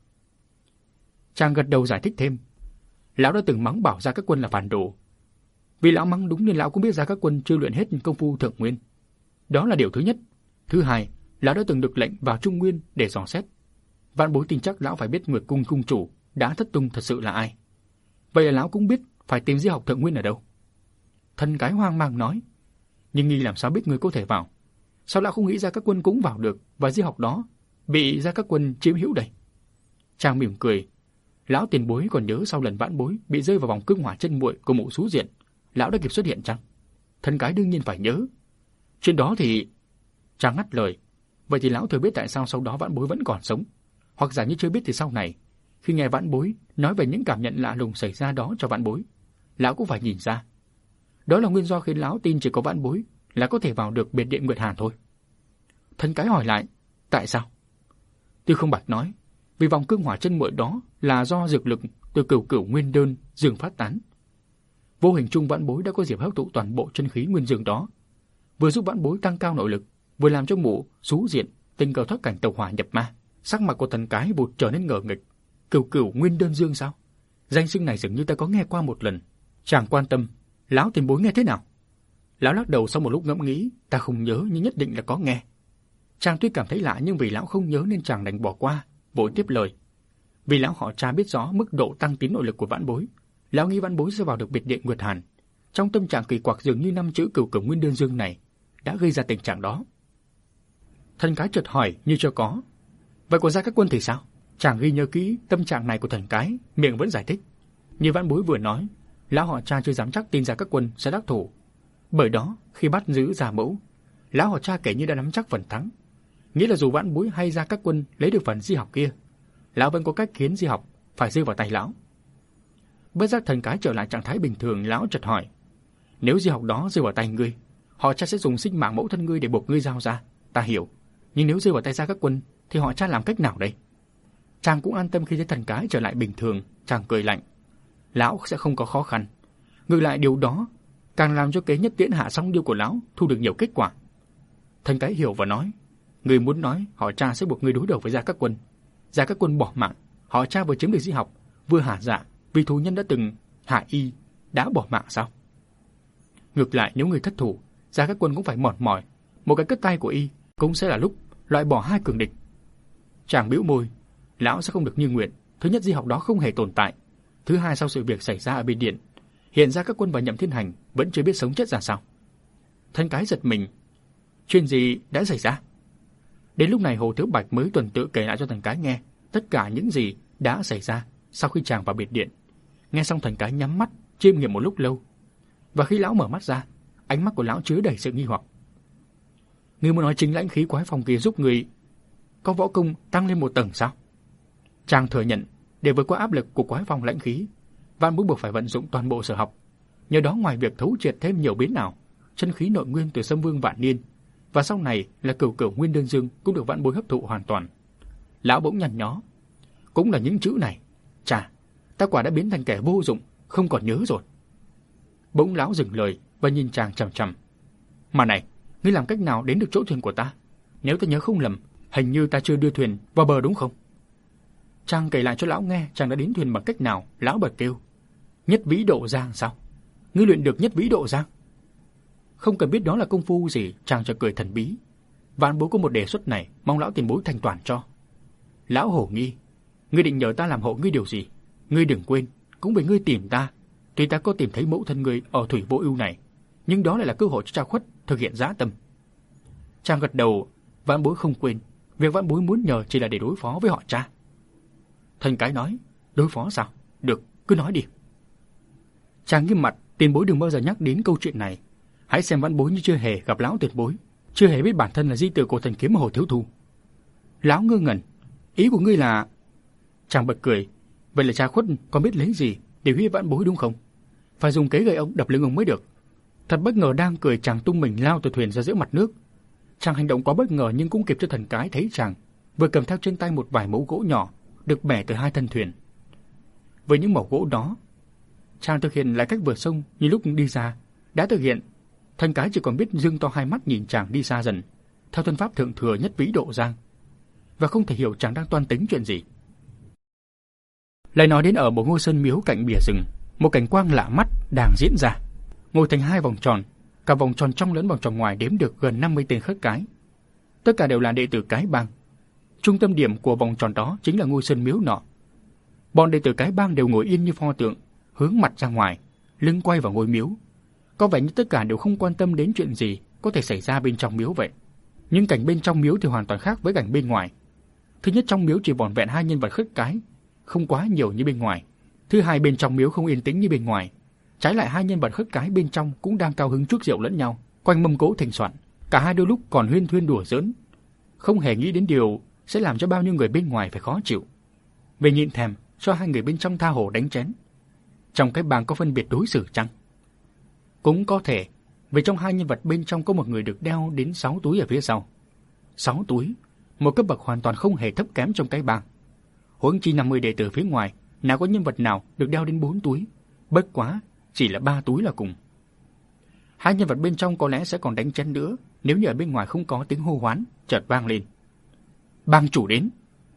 [SPEAKER 1] Chàng gật đầu giải thích thêm. Lão đã từng mắng bảo Gia Các Quân là phản đồ. Vì lão mắng đúng nên lão cũng biết Gia Các Quân chưa luyện hết công phu thượng nguyên. Đó là điều thứ nhất. Thứ hai, lão đã từng được lệnh vào Trung Nguyên để dò xét. Vạn bối tin chắc lão phải biết Nguyệt Cung cung chủ đã thất tung thật sự là ai. Vậy là lão cũng biết phải tìm di học thượng nguyên ở đâu. Thân cái hoang mang nói. Nhưng nghi làm sao biết người có thể vào? Sao lão không nghĩ Gia Các Quân cũng vào được và di học đó bị Gia Các Quân chiếm hữu đây? Chàng mỉm cười. Lão tiền bối còn nhớ sau lần vãn bối bị rơi vào vòng cương hỏa chân muội của Mộ Xú Diện, lão đã kịp xuất hiện chăng? Thân cái đương nhiên phải nhớ. Chuyện đó thì... Chàng ngắt lời. Vậy thì lão thừa biết tại sao sau đó vãn bối vẫn còn sống, hoặc giả như chưa biết thì sau này, khi nghe vãn bối nói về những cảm nhận lạ lùng xảy ra đó cho vãn bối, lão cũng phải nhìn ra. Đó là nguyên do khiến lão tin chỉ có vãn bối là có thể vào được biệt điện Nguyệt Hàn thôi. Thân cái hỏi lại, tại sao? Tư Không Bạch nói, vì vòng cương hỏa chân muội đó là do dược lực từ cửu cửu nguyên đơn dương phát tán. Vô hình chung vãn bối đã có dịp hấp thụ toàn bộ chân khí nguyên dương đó, vừa giúp vãn bối tăng cao nội lực, vừa làm cho Mộ Xú Diện tình cờ thoát cảnh tẩu hỏa nhập ma. Sắc mặt của thần cái vụt trở nên ngờ nghịch. Cửu cửu nguyên đơn dương sao? Danh xưng này dường như ta có nghe qua một lần. Chàng quan tâm, lão tiền bối nghe thế nào? Lão lắc đầu sau một lúc ngẫm nghĩ, ta không nhớ nhưng nhất định là có nghe. Chàng tuy cảm thấy lạ nhưng vì lão không nhớ nên chàng đành bỏ qua, vội tiếp lời. Vì lão họ Trà biết rõ mức độ tăng tiến nội lực của vãn bối, lão nghĩ vãn bối sẽ vào được biệt điện Nguyệt Hàn. Trong tâm trạng kỳ quặc dường như 5 chữ cửu cửu nguyên đơn dương này đã gây ra tình trạng đó. Thần cái chợt hỏi như chưa có. Vậy của Gia Các Quân thì sao? Chàng ghi nhớ kỹ tâm trạng này của thần cái, miệng vẫn giải thích. Như vãn bối vừa nói, lão họ Trà chưa dám chắc tin Gia Các Quân sẽ đắc thủ. Bởi đó, khi bắt giữ Gia Mẫu, lão họ Trà kể như đã nắm chắc phần thắng. Nghĩa là dù vãn bối hay Gia Các Quân lấy được phần di học kia, lão vẫn có cách khiến di học phải rơi vào tay lão. Bất giác thần cái trở lại trạng thái bình thường, lão chợt hỏi: nếu di học đó rơi vào tay ngươi, họ Trà sẽ dùng sinh mạng mẫu thân ngươi để buộc ngươi giao ra. Ta hiểu, nhưng nếu rơi vào tay Gia Các Quân thì họ Trà làm cách nào đây? Chàng cũng an tâm khi thấy thần cái trở lại bình thường. Chàng cười lạnh: lão sẽ không có khó khăn. Ngược lại điều đó càng làm cho kế nhất tiễn hạ song điêu của lão thu được nhiều kết quả. Thần cái hiểu và nói: ngươi muốn nói họ Trà sẽ buộc ngươi đối đầu với Gia Các Quân. Gia Các Quân bỏ mạng, họ Trà vừa chiếm được di học, vừa hả dạ vì thù nhân đã từng hạ y đã bỏ mạng sao? Ngược lại nếu người thất thủ, Gia Các Quân cũng phải mòn mỏi, một cái cất tay của y cũng sẽ là lúc loại bỏ hai cường địch. Chàng bĩu môi, lão sẽ không được như nguyện. Thứ nhất, di học đó không hề tồn tại. Thứ hai, sau sự việc xảy ra ở bên điện, hiện Gia Các Quân và Nhậm Thiên Hành vẫn chưa biết sống chết ra sao. Thân cái giật mình, chuyện gì đã xảy ra? Đến lúc này Hồ Thiếu Bạch mới tuần tự kể lại cho thần cái nghe tất cả những gì đã xảy ra sau khi chàng vào biệt điện. Nghe xong thần cái nhắm mắt chiêm nghiệm một lúc lâu, và khi lão mở mắt ra, ánh mắt của lão chứa đầy sự nghi hoặc. Ngươi muốn nói chính lãnh khí quái phong kia giúp người có võ công tăng lên một tầng sao? Chàng thừa nhận để vượt qua áp lực của quái phong lãnh khí, Vạn Bối buộc phải vận dụng toàn bộ sở học. Nhờ đó ngoài việc thấu triệt thêm nhiều biến ảo, chân khí nội nguyên từ Sâm Vương Vạn Niên và sau này là Cửu Cửu Nguyên Đơn Dương cũng được Vạn Bối hấp thụ hoàn toàn. Lão bỗng nhăn nhó, cũng là những chữ này, chà, ta quả đã biến thành kẻ vô dụng, không còn nhớ rồi. Bỗng lão dừng lời và nhìn chàng chằm chằm. Mà này, ngươi làm cách nào đến được chỗ thuyền của ta? Nếu ta nhớ không lầm, hình như ta chưa đưa thuyền vào bờ đúng không? Chàng kể lại cho lão nghe chàng đã đến thuyền bằng cách nào. Lão bật kêu, Nhất Vĩ Độ Giang sao? Ngươi luyện được Nhất Vĩ Độ Giang? Không cần biết đó là công phu gì, chàng chợt cười thần bí. Vạn Bối có một đề xuất này, mong lão tiền bối thành toàn cho. Lão hổ nghi, ngươi định nhờ ta làm hộ ngươi điều gì? Ngươi đừng quên, cũng vì ngươi tìm ta. Tuy ta có tìm thấy mẫu thân ngươi ở thủy vô ưu này, nhưng đó lại là cơ hội cho Trác Khuất thực hiện dã tâm. Chàng gật đầu, Vạn Bối không quên. Việc Vạn Bối muốn nhờ chỉ là để đối phó với họ Cha. Thần cái nói, đối phó sao? Được, cứ nói đi. Chàng nghiêm mặt, tiền bối đừng bao giờ nhắc đến câu chuyện này. Hãy xem Vạn Bối như chưa hề gặp lão tiền bối, chưa hề biết bản thân là di tử của thần kiếm Hồ Thiếu Thu. Lão ngơ ngẩn, ý của ngươi là? Chàng bật cười, vậy là Trác Khuất còn biết lấy gì để uy hiếp Vạn Bối đúng không? Phải dùng kế gậy ông đập lưng ông mới được. Thật bất ngờ, đang cười chàng tung mình lao từ thuyền ra giữa mặt nước. Chàng hành động quá bất ngờ nhưng cũng kịp cho thần cái thấy chàng vừa cầm theo trên tay một vài mẩu gỗ nhỏ được bẻ từ hai thân thuyền. Với những mẩu gỗ đó, chàng thực hiện lại cách vừa sông như lúc đi ra đã thực hiện. Thần cái chỉ còn biết dương to hai mắt nhìn chàng đi xa dần theo thân pháp thượng thừa Nhất Vĩ Độ Giang, và không thể hiểu chàng đang toan tính chuyện gì. Lại nói đến ở một ngôi sơn miếu cạnh bìa rừng, một cảnh quang lạ mắt đang diễn ra. Ngồi thành hai vòng tròn, cả vòng tròn trong lẫn vòng tròn ngoài đếm được gần 50 tên khất cái. Tất cả đều là đệ tử cái bang. Trung tâm điểm của vòng tròn đó chính là ngôi sơn miếu nọ. Bọn đệ tử cái bang đều ngồi yên như pho tượng, hướng mặt ra ngoài, lưng quay vào ngôi miếu. Có vẻ như tất cả đều không quan tâm đến chuyện gì có thể xảy ra bên trong miếu vậy. Nhưng cảnh bên trong miếu thì hoàn toàn khác với cảnh bên ngoài. Thứ nhất, trong miếu chỉ vỏn vẹn hai nhân vật khất cái, không quá nhiều như bên ngoài. Thứ hai, bên trong miếu không yên tĩnh như bên ngoài. Trái lại, hai nhân vật khất cái bên trong cũng đang cao hứng chuốc rượu lẫn nhau, quanh mâm cỗ thịnh soạn. Cả hai đôi lúc còn huyên thuyên đùa giỡn, không hề nghĩ đến điều sẽ làm cho bao nhiêu người bên ngoài phải khó chịu. Về nhịn thèm cho hai người bên trong tha hồ đánh chén. Trong cái bang có phân biệt đối xử chăng? Cũng có thể, vì trong hai nhân vật bên trong có một người được đeo đến 6 túi ở phía sau. 6 túi, một cấp bậc hoàn toàn không hề thấp kém trong cái bang. Huống chi 50 đệ tử phía ngoài, nào có nhân vật nào được đeo đến 4 túi, bất quá chỉ là 3 túi là cùng. Hai nhân vật bên trong có lẽ sẽ còn đánh chén nữa nếu như ở bên ngoài không có tiếng hô hoán chợt vang lên. Bang chủ đến.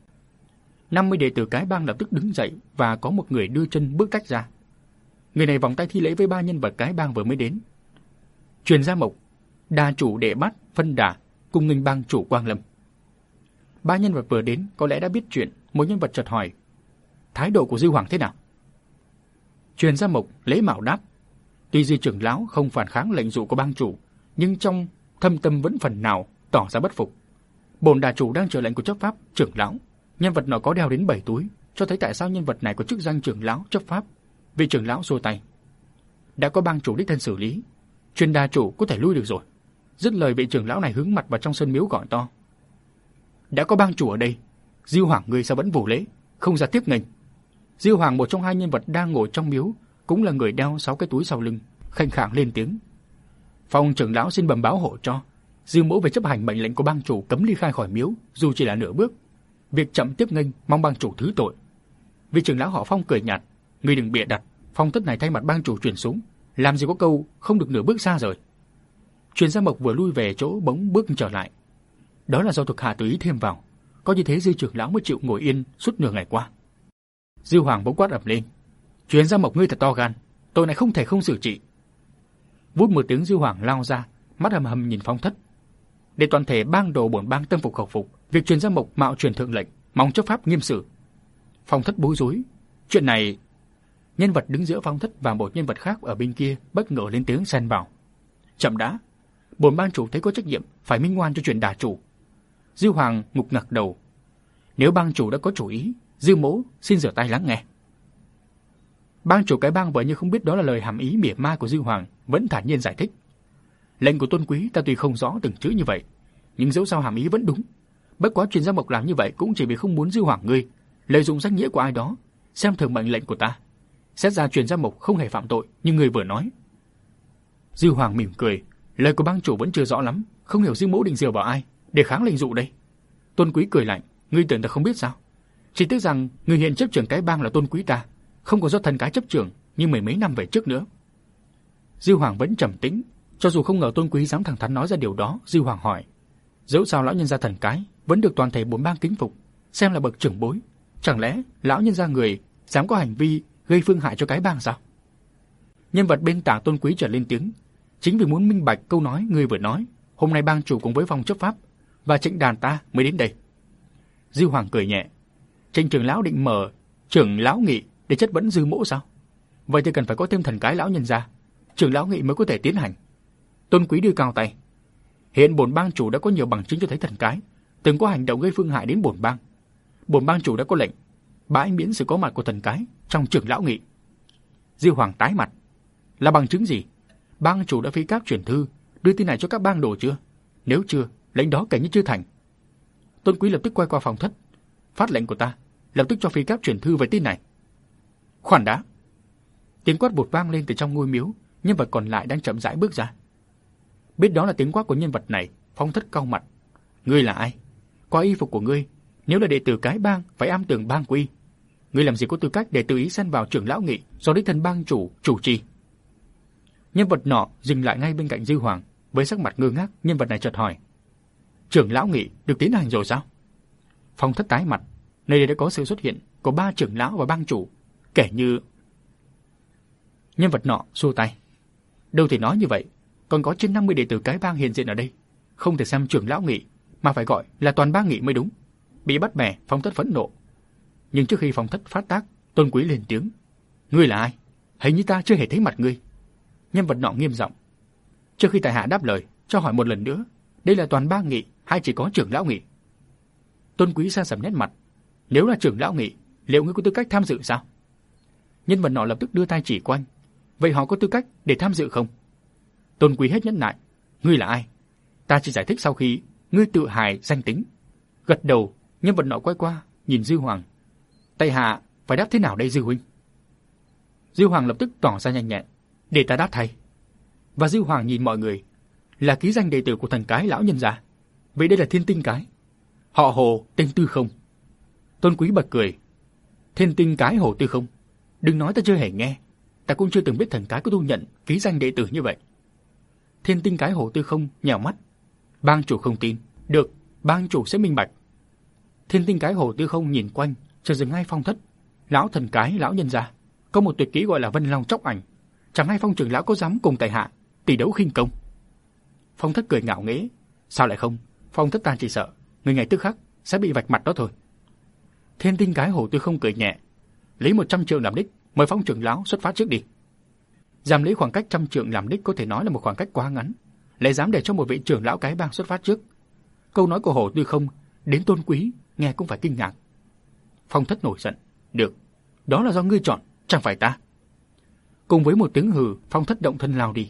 [SPEAKER 1] 50 đệ tử cái bang lập tức đứng dậy và có một người đưa chân bước tách ra. Người này vòng tay thi lễ với ba nhân vật cái bang vừa mới đến. Truyền Gia Mộc, đà chủ Đệ Bát, Phân Đà cùng nghênh bang chủ Quang Lâm. Ba nhân vật vừa đến có lẽ đã biết chuyện. Một nhân vật chợt hỏi, thái độ của Dư Hoàng thế nào? Truyền Gia Mộc lễ mạo đáp, tuy Dư trưởng lão không phản kháng lệnh dụ của bang chủ, nhưng trong thâm tâm vẫn phần nào tỏ ra bất phục. Bổn đà chủ đang chờ lệnh của chấp pháp trưởng lão. Nhân vật nọ có đeo đến 7 túi, cho thấy tại sao nhân vật này có chức danh trưởng lão chấp pháp. Vị trưởng lão xua tay, đã có bang chủ đích thân xử lý, Truyền đà chủ có thể lui được rồi. Dứt lời, vị trưởng lão này hướng mặt vào trong sân miếu gọi to, đã có bang chủ ở đây, Diêu Hoàng ngươi sao vẫn vô lễ, không ra tiếp nghênh? Diêu Hoàng, một trong hai nhân vật đang ngồi trong miếu, cũng là người đeo 6 cái túi sau lưng, khanh khạng lên tiếng, Phong trưởng lão xin bẩm báo hộ cho Diêu mẫu về chấp hành mệnh lệnh của bang chủ cấm ly khai khỏi miếu, dù chỉ là nửa bước. Việc chậm tiếp nghênh mong bang chủ thứ tội. Vị trưởng lão họ Phong cười nhạt, ngươi đừng bịa đặt, phong tất này thay mặt bang chủ truyền xuống, làm gì có câu không được nửa bước xa rời. Truyền Gia Mộc vừa lui về chỗ bỗng bước trở lại. Đó là do thuộc hạ tự ý thêm vào, có như thế Dư trưởng lão mới chịu ngồi yên suốt nửa ngày qua. Dư Hoàng bỗng quát ầm lên, Truyền Gia Mộc ngươi thật to gan, tội này không thể không xử trị. Vút một tiếng, Dư Hoàng lao ra, mắt hầm hầm nhìn Phong Thất. Để toàn thể bang đồ bổn bang tâm phục khẩu phục việc Truyền Gia Mộc mạo truyền thượng lệnh, mong chấp pháp nghiêm xử. Phong Thất bối rối, chuyện này. Nhân vật đứng giữa Phong Thất và một nhân vật khác ở bên kia bất ngờ lên tiếng xen vào, chậm đã, bổn bang chủ thấy có trách nhiệm phải minh oan cho Truyền đà chủ. Dư Hoàng ngục ngặc đầu, nếu bang chủ đã có chủ ý, Dư mẫu xin rửa tay lắng nghe. Bang chủ cái bang vợ như không biết đó là lời hàm ý mỉa mai của Dư Hoàng, vẫn thản nhiên giải thích, lệnh của tôn quý ta tuy không rõ từng chữ như vậy, nhưng dẫu sao hàm ý vẫn đúng. Bất quá Truyền Gia Mộc làm như vậy cũng chỉ vì không muốn Dư Hoàng ngươi lợi dụng danh nghĩa của ai đó xem thường mệnh lệnh của ta. xét ra Truyền Gia Mộc không hề phạm tội như người vừa nói. Dư Hoàng mỉm cười, lời của bang chủ vẫn chưa rõ lắm, không hiểu Dư Mỗ định dựa vào ai để kháng lệnh dụ đây. Tôn Quý cười lạnh, ngươi tưởng ta không biết sao? Chỉ tiếc rằng người hiện chấp trưởng cái bang là Tôn Quý ta, không có do thần cái chấp trưởng như mười mấy năm về trước nữa. Dư Hoàng vẫn trầm tĩnh, cho dù không ngờ Tôn Quý dám thẳng thắn nói ra điều đó. Dư Hoàng hỏi, dẫu sao lão nhân gia thần cái vẫn được toàn thể 4 bang kính phục, xem là bậc trưởng bối, chẳng lẽ lão nhân gia người dám có hành vi gây phương hại cho cái bang sao? Nhân vật bên tả Tôn Quý trở lên tiếng, chính vì muốn minh bạch câu nói người vừa nói, hôm nay bang chủ cùng với phòng chấp pháp và Trịnh đàn ta mới đến đây. Dư Hoàng cười nhẹ, Trịnh trưởng lão định mở trưởng lão nghị để chất vấn Dư Mỗ sao? Vậy thì cần phải có thêm thần cái lão nhân gia, trưởng lão nghị mới có thể tiến hành. Tôn Quý đưa cao tay, hiện bổn bang chủ đã có nhiều bằng chứng cho thấy thần cái từng có hành động gây phương hại đến bổn bang. Bổn bang chủ đã có lệnh bãi miễn sự có mặt của thần cái trong trưởng lão nghị. Dư Hoàng tái mặt, là bằng chứng gì? Bang chủ đã phi cáp chuyển thư đưa tin này cho các bang đồ chưa? Nếu chưa, lệnh đó kể như chưa thành. Tôn Quý lập tức quay qua phòng thất, phát lệnh của ta, lập tức cho phi cáp chuyển thư về tin này. Khoản đã. Tiếng quát bột vang lên từ trong ngôi miếu, nhân vật còn lại đang chậm rãi bước ra. Biết đó là tiếng quát của nhân vật này, Phong Thất cau mặt. Ngươi là ai? Qua y phục của ngươi, nếu là đệ tử cái bang phải am tường bang quy. Ngươi làm gì có tư cách để tự ý xen vào trưởng lão nghị do đích thân bang chủ chủ trì? Nhân vật nọ dừng lại ngay bên cạnh Dư Hoàng, với sắc mặt ngơ ngác. Nhân vật này chợt hỏi, trưởng lão nghị được tiến hành rồi sao? Phong Thất tái mặt, nơi đây đã có sự xuất hiện của 3 trưởng lão và bang chủ, kể như... Nhân vật nọ xua tay, đâu thể nói như vậy, còn có trên 50 đệ tử cái bang hiện diện ở đây, không thể xem trưởng lão nghị mà phải gọi là toàn bang nghị mới đúng. Bị bắt bẻ, Phong Thất phẫn nộ. Nhưng trước khi Phong Thất phát tác, Tôn Quý lên tiếng, ngươi là ai? Hình như ta chưa hề thấy mặt ngươi. Nhân vật nọ nghiêm giọng, trước khi tại hạ đáp lời, cho hỏi một lần nữa, đây là toàn bang nghị hay chỉ có trưởng lão nghị? Tôn Quý sa sầm nét mặt, nếu là trưởng lão nghị, liệu ngươi có tư cách tham dự sao? Nhân vật nọ lập tức đưa tay chỉ quanh, vậy họ có tư cách để tham dự không? Tôn Quý hết nhẫn nại, ngươi là ai? Ta chỉ giải thích sau khi ngươi tự hài danh tính. Gật đầu, nhân vật nọ quay qua nhìn Dư Hoàng, tại hạ phải đáp thế nào đây Dư huynh? Dư Hoàng lập tức tỏ ra nhanh nhẹn, để ta đáp thay. Và Dư Hoàng nhìn mọi người, là ký danh đệ tử của thần cái lão nhân gia, vậy đây là Thiên Tinh cái, họ Hồ, tên Tư Không. Tôn Quý bật cười, Thiên Tinh cái Hồ Tư Không, đừng nói ta chưa hề nghe, ta cũng chưa từng biết thần cái có thu nhận ký danh đệ tử như vậy. Thiên Tinh cái Hồ Tư Không nhào mắt, bang chủ không tin, được, bang chủ sẽ minh bạch. Thiên Tinh cái Hồ Tư Không nhìn quanh, chợt dừng ngay Phong Thất, lão thần cái lão nhân gia, có một tuyệt kỹ gọi là Vân Long chóc ảnh, chẳng hay Phong trưởng lão có dám cùng tại hạ tỷ đấu khinh công? Phong Thất cười ngạo nghễ, sao lại không? Phong Thất ta chỉ sợ người ngày tức khắc sẽ bị vạch mặt đó thôi. Thiên Tinh cái Hồ Tư Không cười nhẹ, lấy 100 trượng làm đích, mời Phong trưởng lão xuất phát trước đi. Dám lấy khoảng cách 100 trượng làm đích có thể nói là một khoảng cách quá ngắn, lại dám để cho một vị trưởng lão cái bang xuất phát trước. Câu nói của Hồ Tư Không đến Tôn Quý nghe cũng phải kinh ngạc. Phong Thất nổi giận, được, đó là do ngươi chọn, chẳng phải ta. Cùng với một tiếng hừ, Phong Thất động thân lao đi.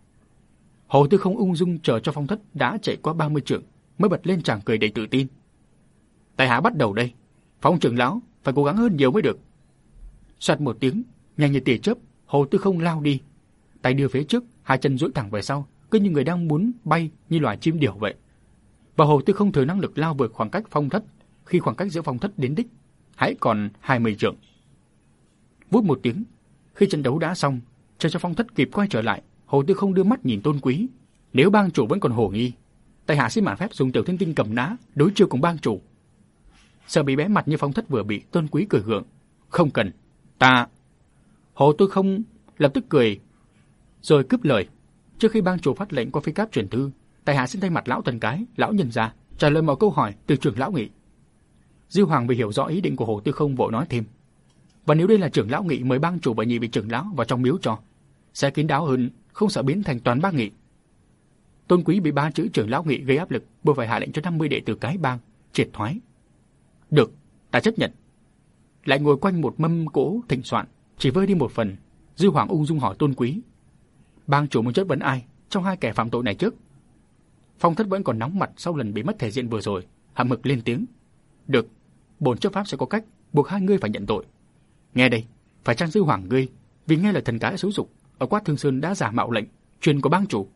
[SPEAKER 1] Hồ Tư Không ung dung chờ cho Phong Thất đã chạy qua 30 trượng, mới bật lên tràng cười đầy tự tin. Tại hạ bắt đầu đây, Phong trưởng lão phải cố gắng hơn nhiều mới được. Soạt một tiếng, nhanh như tia chớp, Hồ Tư Không lao đi, tay đưa phía trước, hai chân duỗi thẳng về sau, cứ như người đang muốn bay như loài chim điểu vậy. Và Hồ Tư Không thừa năng lực lao vượt khoảng cách Phong Thất, khi khoảng cách giữa Phong Thất đến đích hãy còn 20 trượng. Vút một tiếng, khi trận đấu đã xong, chờ cho Phong Thất kịp quay trở lại, Hồ Tư Không đưa mắt nhìn Tôn Quý, nếu bang chủ vẫn còn hồ nghi, tại hạ xin mạn phép dùng Tiểu Thiên Tinh cầm nã đối chiêu cùng bang chủ. Sợ bị bé mặt như Phong Thất vừa bị, Tôn Quý cười gượng, không cần, ta. Hồ Tư Không lập tức cười, rồi cướp lời, trước khi bang chủ phát lệnh qua phi cáp truyền thư, tại hạ xin thay mặt lão thần cái, lão nhân gia trả lời mọi câu hỏi từ trưởng lão nghị. Dư Hoàng vì hiểu rõ ý định của Hồ Tư Không vội nói thêm, và nếu đây là trưởng lão nghị mời bang chủ và nhị vị trưởng lão vào trong miếu cho, sẽ kín đáo hơn, không sợ biến thành toàn bang nghị. Tôn Quý bị 3 chữ trưởng lão nghị gây áp lực, buộc phải hạ lệnh cho 50 đệ tử cái bang triệt thoái. Được, ta chấp nhận. Lại ngồi quanh một mâm cỗ thịnh soạn, chỉ vơi đi một phần. Dư Hoàng ung dung hỏi Tôn Quý, bang chủ muốn chất vấn ai trong 2 kẻ phạm tội này trước? Phong Thất vẫn còn nóng mặt sau lần bị mất thể diện vừa rồi, hậm hực lên tiếng, được, bổn chấp pháp sẽ có cách buộc 2 người phải nhận tội. Nghe đây, Phải chăng Dư Hoàng ngươi vì nghe lời thần cái xúi dục ở Quát Thương Sơn đã giả mạo lệnh truyền của bang chủ?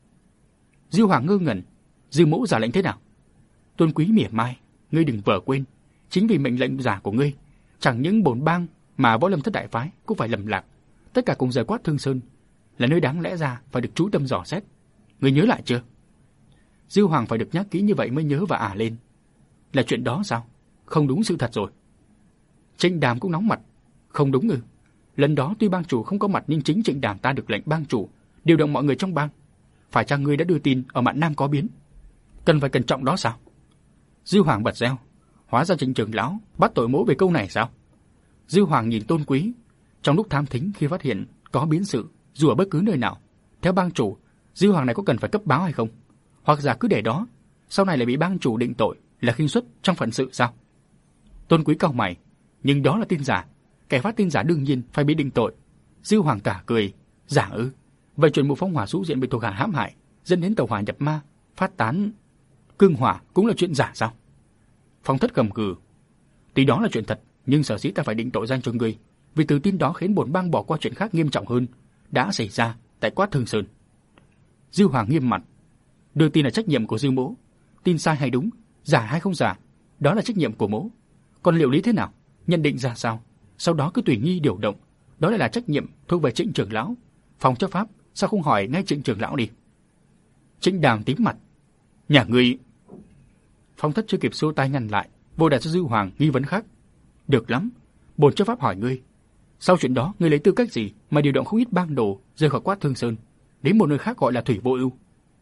[SPEAKER 1] Dư Hoàng ngơ ngẩn, Dư mỗ giả lệnh thế nào? Tôn Quý mỉa mai, ngươi đừng vờ quên, chính vì mệnh lệnh giả của ngươi, chẳng những bổn bang mà Võ Lâm Thất đại phái cũng phải lầm lạc, tất cả cùng rời Quát Thương Sơn, là nơi đáng lẽ ra phải được chú tâm dò xét. Ngươi nhớ lại chưa? Dư Hoàng phải được nhắc kỹ như vậy mới nhớ và lên. Là chuyện đó sao? Không đúng sự thật rồi. Trịnh Đàm cũng nóng mặt. Không đúng ư? Lần đó tuy bang chủ không có mặt nhưng chính Trịnh Đàm ta được lệnh bang chủ điều động mọi người trong bang. Phải chăng ngươi đã đưa tin ở Mạn Nam có biến? Cần phải cẩn trọng đó sao? Dư Hoàng bật reo. Hóa ra Trịnh trưởng lão bắt tội mỗ về câu này sao? Dư Hoàng nhìn Tôn Quý. Trong lúc tham thính khi phát hiện có biến sự dù ở bất cứ nơi nào, theo bang chủ, Dư Hoàng này có cần phải cấp báo hay không? Hoặc giả cứ để đó, sau này lại bị bang chủ định tội là khinh suất trong phận sự sao? Tôn Quý cau mày, nhưng đó là tin giả, kẻ phát tin giả đương nhiên phải bị định tội. Dư Hoàng cả cười, giả ư? Vậy chuyện Mộ Phong Hỏa Sũ Diện bị thuộc hạ hãm hại, dẫn đến tàu hỏa nhập ma, phát tán cương hỏa cũng là chuyện giả sao? Phong Thất gầm gừ, tuy đó là chuyện thật, nhưng sở dĩ ta phải định tội danh cho ngươi, vì từ tin đó khiến bổn bang bỏ qua chuyện khác nghiêm trọng hơn đã xảy ra tại Quát Thương Sơn. Dư Hoàng nghiêm mặt, đưa tin là trách nhiệm của Dư mỗ, tin sai hay đúng, giả hay không giả, đó là trách nhiệm của mỗ. Còn liệu lý thế nào, nhận định ra sao, sau đó cứ tùy nghi điều động, đó lại là trách nhiệm thuộc về Trịnh trưởng lão. Phòng chấp pháp sao không hỏi ngay Trịnh trưởng lão đi? Trịnh Đàm tím mặt, nhà ngươi. Phong Thất chưa kịp xua tay ngăn lại, vội đặt cho Dư Hoàng nghi vấn khác. Được lắm, bổn chấp pháp hỏi ngươi, sau chuyện đó ngươi lấy tư cách gì mà điều động không ít bang đồ rời khỏi Quát Thương Sơn đến một nơi khác gọi là Thủy Vô Ưu?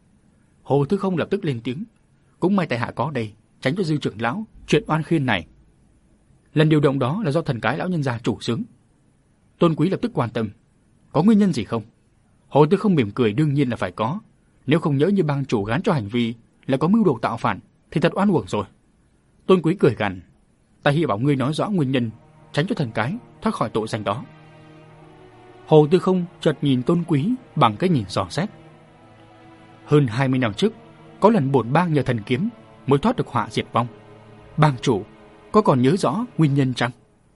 [SPEAKER 1] Hồ Tư Không lập tức lên tiếng, cũng may tại hạ có đây, tránh cho Dư trưởng lão chuyện oan khiên này. Lần điều động đó là do thần cái lão nhân gia chủ xướng. Tôn Quý lập tức quan tâm, có nguyên nhân gì không? Hồ Tư Không mỉm cười, đương nhiên là phải có, nếu không nhỡ như bang chủ gán cho hành vi là có mưu đồ tạo phản thì thật oan uổng rồi. Tôn Quý cười gằn, ta hy vọng ngươi nói rõ nguyên nhân, tránh cho thần cái thoát khỏi tội danh đó. Hồ Tư Không chợt nhìn Tôn Quý bằng cái nhìn dò xét. Hơn 20 năm trước, có lần bổn bang nhờ thần kiếm mới thoát được họa diệt vong. Bang chủ có còn nhớ rõ nguyên nhân chăng?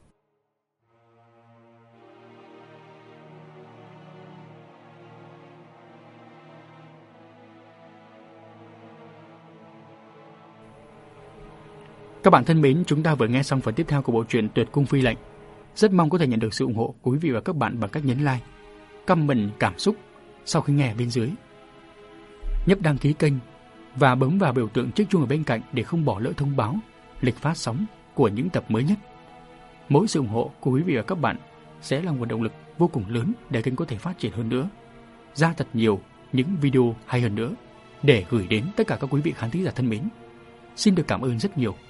[SPEAKER 1] Các bạn thân mến, chúng ta vừa nghe xong phần tiếp theo của bộ truyện Tuyệt Cung Phi Lệnh. Rất mong có thể nhận được sự ủng hộ của quý vị và các bạn bằng cách nhấn like, comment cảm xúc sau khi nghe bên dưới, nhấp đăng ký kênh và bấm vào biểu tượng chiếc chuông ở bên cạnh để không bỏ lỡ thông báo lịch phát sóng của những tập mới nhất. Mỗi sự ủng hộ của quý vị và các bạn sẽ là nguồn động lực vô cùng lớn để kênh có thể phát triển hơn nữa, ra thật nhiều những video hay hơn nữa để gửi đến tất cả các quý vị khán thính giả thân mến. Xin được cảm ơn rất nhiều.